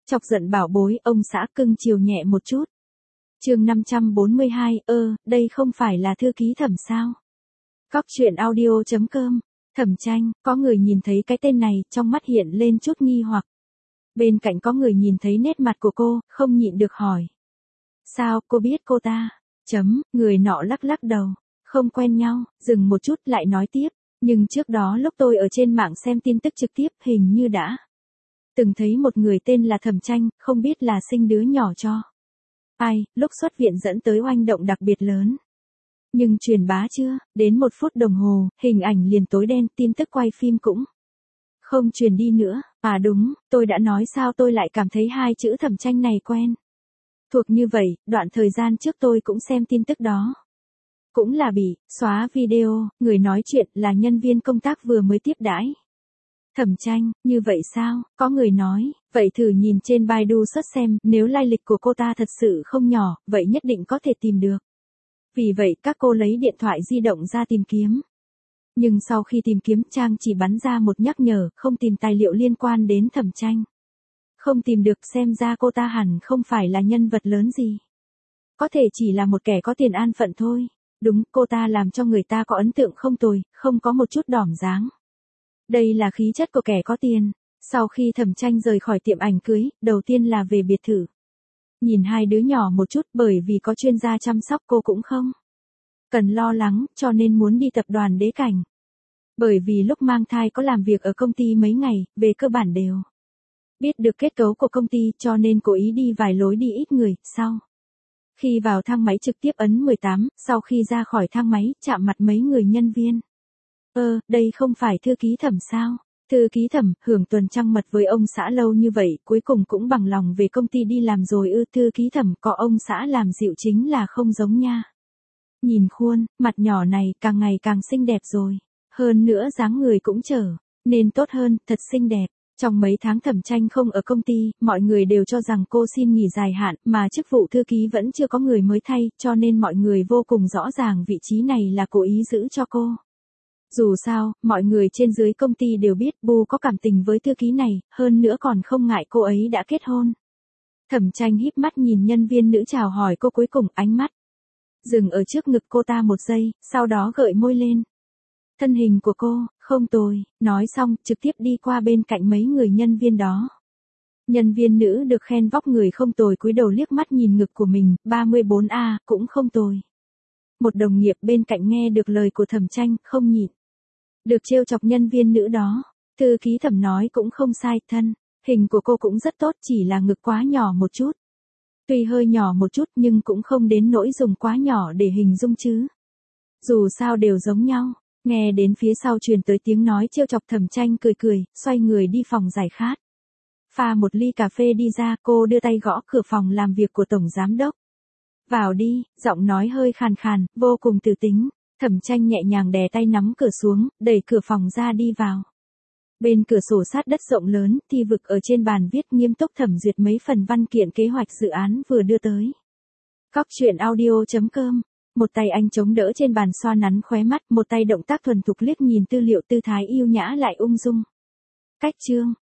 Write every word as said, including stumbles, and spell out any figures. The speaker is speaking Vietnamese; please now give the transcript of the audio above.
Chọc giận bảo bối, ông xã cưng chiều nhẹ một chút. Chương năm trăm bốn mươi hai, ơ, đây không phải là thư ký Thẩm sao? Cóc truyện audio chấm com. Thẩm Tranh, có người nhìn thấy cái tên này, trong mắt hiện lên chút nghi hoặc. Bên cạnh có người nhìn thấy nét mặt của cô, không nhịn được hỏi. Sao, cô biết cô ta? Chấm, người nọ lắc lắc đầu. Không quen nhau, dừng một chút lại nói tiếp. Nhưng trước đó lúc tôi ở trên mạng xem tin tức trực tiếp hình như đã từng thấy một người tên là Thẩm Tranh, không biết là sinh đứa nhỏ cho ai, lúc xuất viện dẫn tới oanh động đặc biệt lớn. Nhưng truyền bá chưa, đến một phút đồng hồ, hình ảnh liền tối đen, tin tức quay phim cũng không truyền đi nữa. À đúng, tôi đã nói sao tôi lại cảm thấy hai chữ Thẩm Tranh này quen. Thuộc như vậy, đoạn thời gian trước tôi cũng xem tin tức đó. Cũng là bị xóa video, người nói chuyện là nhân viên công tác vừa mới tiếp đãi Thẩm Tranh, như vậy sao? Có người nói, vậy thử nhìn trên Baidu search xem, nếu lai lịch của cô ta thật sự không nhỏ, vậy nhất định có thể tìm được. Vì vậy các cô lấy điện thoại di động ra tìm kiếm. Nhưng sau khi tìm kiếm trang chỉ bắn ra một nhắc nhở, không tìm tài liệu liên quan đến Thẩm Tranh. Không tìm được, xem ra cô ta hẳn không phải là nhân vật lớn gì. Có thể chỉ là một kẻ có tiền an phận thôi. Đúng, cô ta làm cho người ta có ấn tượng không tồi, không có một chút đỏm dáng. Đây là khí chất của kẻ có tiền. Sau khi Thẩm Tranh rời khỏi tiệm ảnh cưới, đầu tiên là về biệt thự. Nhìn hai đứa nhỏ một chút, bởi vì có chuyên gia chăm sóc cô cũng không cần lo lắng, cho nên muốn đi tập đoàn Đế Cảnh. Bởi vì lúc mang thai có làm việc ở công ty mấy ngày, về cơ bản đều biết được kết cấu của công ty, cho nên cố ý đi vài lối đi ít người. Sau khi vào thang máy trực tiếp ấn mười tám, sau khi ra khỏi thang máy, chạm mặt mấy người nhân viên. Ơ, đây không phải thư ký Thẩm sao? Thư ký Thẩm, hưởng tuần trăng mật với ông xã lâu như vậy, cuối cùng cũng bằng lòng về công ty đi làm rồi ư? Thư ký Thẩm, có ông xã làm dịu chính là không giống nha. Nhìn khuôn, mặt nhỏ này, càng ngày càng xinh đẹp rồi. Hơn nữa dáng người cũng trở nên tốt hơn, thật xinh đẹp. Trong mấy tháng Thẩm Tranh không ở công ty, mọi người đều cho rằng cô xin nghỉ dài hạn, mà chức vụ thư ký vẫn chưa có người mới thay, cho nên mọi người vô cùng rõ ràng vị trí này là cố ý giữ cho cô. Dù sao, mọi người trên dưới công ty đều biết Bu có cảm tình với thư ký này, hơn nữa còn không ngại cô ấy đã kết hôn. Thẩm Tranh híp mắt nhìn nhân viên nữ chào hỏi cô, cuối cùng ánh mắt dừng ở trước ngực cô ta một giây, sau đó gợi môi lên. Thân hình của cô, không tồi, nói xong, trực tiếp đi qua bên cạnh mấy người nhân viên đó. Nhân viên nữ được khen vóc người không tồi cúi đầu liếc mắt nhìn ngực của mình, ba mươi bốn A, cũng không tồi. Một đồng nghiệp bên cạnh nghe được lời của Thẩm Tranh, không nhịn được trêu chọc nhân viên nữ đó. Thư ký Thẩm nói cũng không sai, thân hình của cô cũng rất tốt, chỉ là ngực quá nhỏ một chút. Tuy hơi nhỏ một chút nhưng cũng không đến nỗi dùng quá nhỏ để hình dung chứ. Dù sao đều giống nhau. Nghe đến phía sau truyền tới tiếng nói trêu chọc, Thẩm Tranh cười cười, xoay người đi phòng giải khát. Pha một ly cà phê đi ra, cô đưa tay gõ cửa phòng làm việc của tổng giám đốc. Vào đi, giọng nói hơi khàn khàn, vô cùng từ tính. Thẩm Tranh nhẹ nhàng đè tay nắm cửa xuống, đẩy cửa phòng ra đi vào. Bên cửa sổ sát đất rộng lớn, thi vực ở trên bàn viết nghiêm túc thẩm duyệt mấy phần văn kiện kế hoạch dự án vừa đưa tới. Cóc truyện audio chấm com. Một tay anh chống đỡ trên bàn xoa nắn khóe mắt, một tay động tác thuần thục liếc nhìn tư liệu, tư thái yêu nhã lại ung dung. Cách chương,